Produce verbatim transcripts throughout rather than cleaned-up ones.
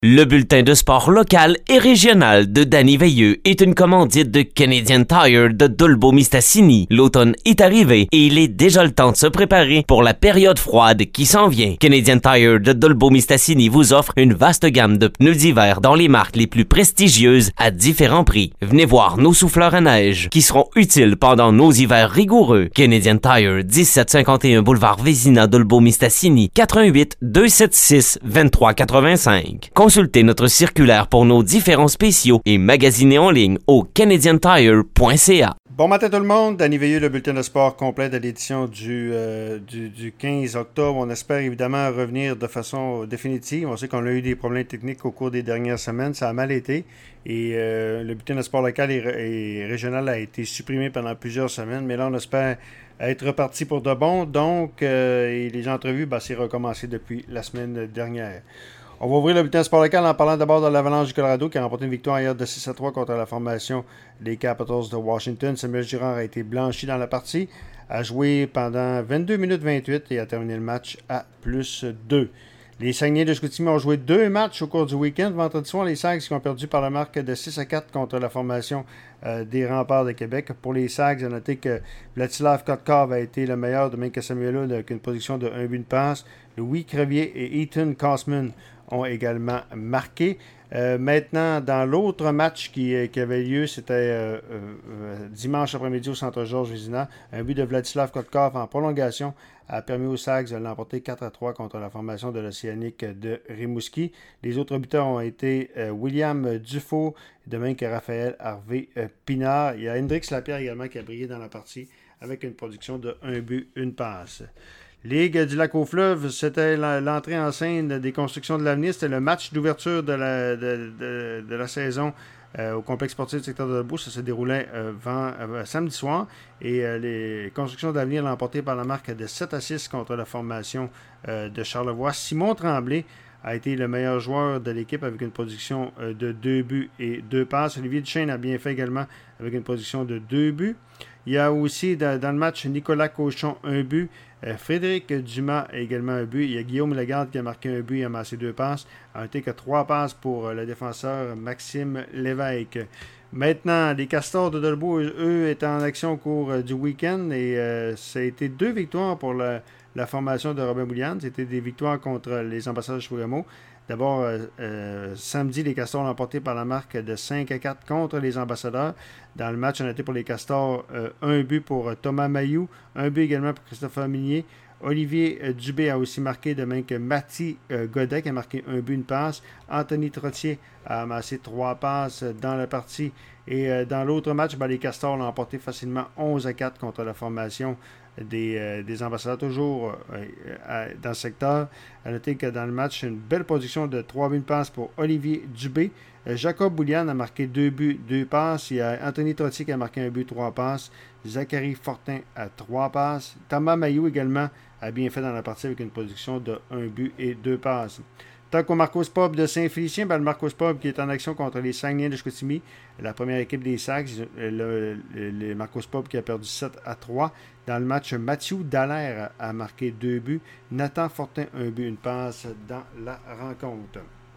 Le bulletin de sport local et régional de Danny Veilleux est une commandite de Canadian Tire de Dolbeau-Mistassini. L'automne est arrivé et il est déjà le temps de se préparer pour la période froide qui s'en vient. Canadian Tire de Dolbeau-Mistassini vous offre une vaste gamme de pneus d'hiver dans les marques les plus prestigieuses à différents prix. Venez voir nos souffleurs à neige qui seront utiles pendant nos hivers rigoureux. Canadian Tire, dix-sept cinquante et un boulevard Vézina, Dolbeau-Mistassini, quatre un huit, deux sept six, deux trois huit cinq. Consultez notre circulaire pour nos différents spéciaux et magasinez en ligne au canadian tire point c a. Bon matin tout le monde, Danny Veilleux, le bulletin de sport complet de l'édition du, euh, du, du quinze octobre. On espère évidemment revenir de façon définitive. On sait qu'on a eu des problèmes techniques au cours des dernières semaines, ça a mal été. Et euh, le bulletin de sport local et, et régional a été supprimé pendant plusieurs semaines, mais là on espère être reparti pour de bon. Donc, euh, et les entrevues, ben, c'est recommencé depuis la semaine dernière. On va ouvrir le bulletin sport local en parlant d'abord de l'Avalanche du Colorado qui a remporté une victoire hier de six à trois contre la formation des Capitals de Washington. Samuel Girard a été blanchi dans la partie, a joué pendant vingt-deux minutes vingt-huit et a terminé le match à plus deux. Les Saguenay de Chicoutimi ont joué deux matchs au cours du week-end. Vendredi soir, les Sags qui ont perdu par la marque de six à quatre contre la formation euh, des Remparts de Québec. Pour les Sags, à noter que Vladislav Kotkov a été le meilleur, de même que Samuel Hull avec une production de un but de passe. Louis Crevier et Ethan Kosman ont également marqué. Euh, maintenant, dans l'autre match qui, qui avait lieu, c'était euh, euh, dimanche après-midi au Centre Georges Vézina. Un but de Vladislav Kotkov en prolongation a permis aux Sags de l'emporter quatre à trois contre la formation de l'Océanique de Rimouski. Les autres buteurs ont été euh, William Dufault, de même que Raphaël Harvey euh, Pinard. Il y a Hendrix Lapierre également qui a brillé dans la partie avec une production de un but, une passe. Ligue du Lac-aux-Fleuves, c'était l'entrée en scène des constructions de l'avenir. C'était le match d'ouverture de la, de, de, de la saison euh, au complexe sportif du secteur de Debout. Ça se déroulait euh, vent, euh, samedi soir. Et euh, les constructions d'avenir l'ont emporté par la marque de sept à six contre la formation euh, de Charlevoix. Simon Tremblay a été le meilleur joueur de l'équipe avec une production euh, de deux buts et deux passes. Olivier Duchesne a bien fait également avec une production de deux buts. Il y a aussi dans, dans le match Nicolas Cochon, un but. Euh, Frédéric Dumas a également un but. Il y a Guillaume Lagarde qui a marqué un but et a amassé deux passes. Il a été que trois passes pour euh, le défenseur Maxime Lévesque. Maintenant, les Castors de Dolbeau, eux, étaient en action au cours euh, du week-end et euh, ça a été deux victoires pour la, la formation de Robin Bouliane. C'était des victoires contre les Ambassadeurs de Chougamau. D'abord, euh, euh, samedi, les Castors l'ont emporté par la marque de cinq à quatre contre les Ambassadeurs. Dans le match, on a été pour les Castors euh, un but pour euh, Thomas Mayou, un but également pour Christopher Minier. Olivier euh, Dubé a aussi marqué, de même que Mathy euh, Godet qui a marqué un but, une passe. Anthony Trottier a amassé trois passes dans la partie. Et euh, dans l'autre match, ben, les Castors l'ont emporté facilement onze à quatre contre la formation Des, euh, des ambassadeurs, toujours euh, euh, dans le secteur. À noter que dans le match, une belle production de trois buts de passe pour Olivier Dubé. Euh, Jacob Bouliane a marqué deux buts, deux passes. Il y a Anthony Trottier qui a marqué un but, trois passes. Zachary Fortin à trois passes. Thomas Mayou également a bien fait dans la partie avec une production de un but et deux passes. Tant qu'au Marcos Pub de Saint-Félicien, ben le Marcos Pub qui est en action contre les Saguenay de Chicoutimi, la première équipe des Sacs, le, le, le Marcos Pub qui a perdu sept à trois. Dans le match, Mathieu Dallaire a marqué deux buts. Nathan Fortin, un but, une passe dans la rencontre.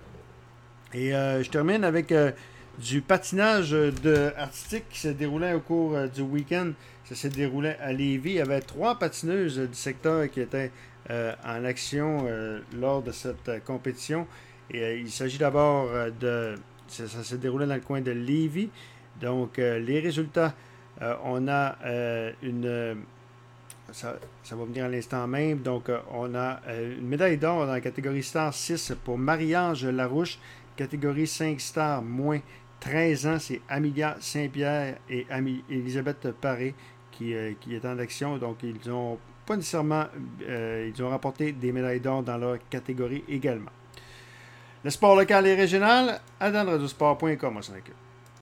Et euh, je termine avec euh, du patinage de artistique qui se déroulait au cours euh, du week-end. Ça s'est déroulé à Lévis. Il y avait trois patineuses du secteur qui étaient Euh, en action euh, lors de cette euh, compétition. Et, euh, il s'agit d'abord euh, de... Ça, ça s'est déroulé dans le coin de Lévis. Donc, euh, les résultats, euh, on a euh, une... Euh, ça, ça va venir à l'instant même. Donc, euh, on a euh, une médaille d'or dans la catégorie Star six pour Marie-Ange Larouche. Catégorie cinq stars, moins treize ans, c'est Amelia Saint-Pierre et Ami- Elisabeth Paré qui, euh, qui est en action. Donc, ils ont pas nécessairement, euh, ils ont remporté des médailles d'or dans leur catégorie également. Le sport local et régional, à dans radiosport point com, moi, c'est